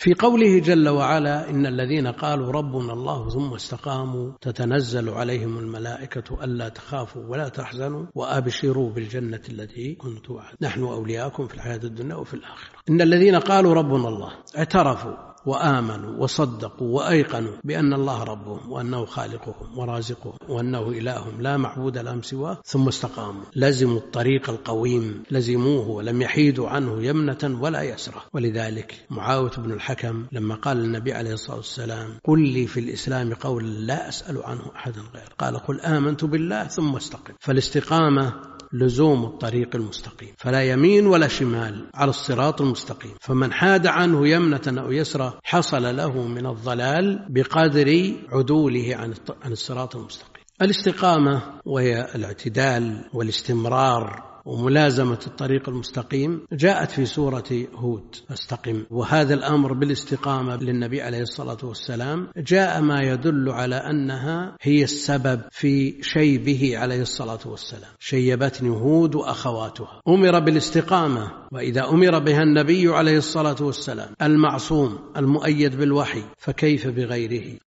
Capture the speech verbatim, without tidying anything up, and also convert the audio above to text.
في قوله جل وعلا إن الذين قالوا ربنا الله ثم استقاموا تتنزل عليهم الملائكة ألا تخافوا ولا تحزنوا وأبشروا بالجنة التي كنتم وعد نحن أولياءكم في الحياة الدنيا وفي الآخرة. إن الذين قالوا ربنا الله اعترفوا وآمنوا وصدقوا وأيقنوا بأن الله ربهم وأنه خالقهم ورازقهم وأنه إلههم لا معبود لهم سواه ثم استقاموا لزموا الطريق القويم لزموه ولم يحيدوا عنه يمنة ولا يسرة. ولذلك معاوية بن الحكم لما قال النبي عليه الصلاة والسلام قل لي في الإسلام قول لا أسأل عنه أحدا غير قال قل آمنت بالله ثم استقم. فالاستقامة لزوم الطريق المستقيم فلا يمين ولا شمال على الصراط المستقيم، فمن حاد عنه يمنة أو يسرى حصل له من الضلال بقدر عدوله عن الصراط المستقيم. الاستقامة وهي الاعتدال والاستمرار وملازمة الطريق المستقيم جاءت في سورة هود فاستقم، وهذا الأمر بالاستقامة للنبي عليه الصلاة والسلام جاء ما يدل على أنها هي السبب في شيبه عليه الصلاة والسلام، شيبتني هود وأخواتها. أمر بالاستقامة، وإذا أمر بها النبي عليه الصلاة والسلام المعصوم المؤيد بالوحي فكيف بغيره؟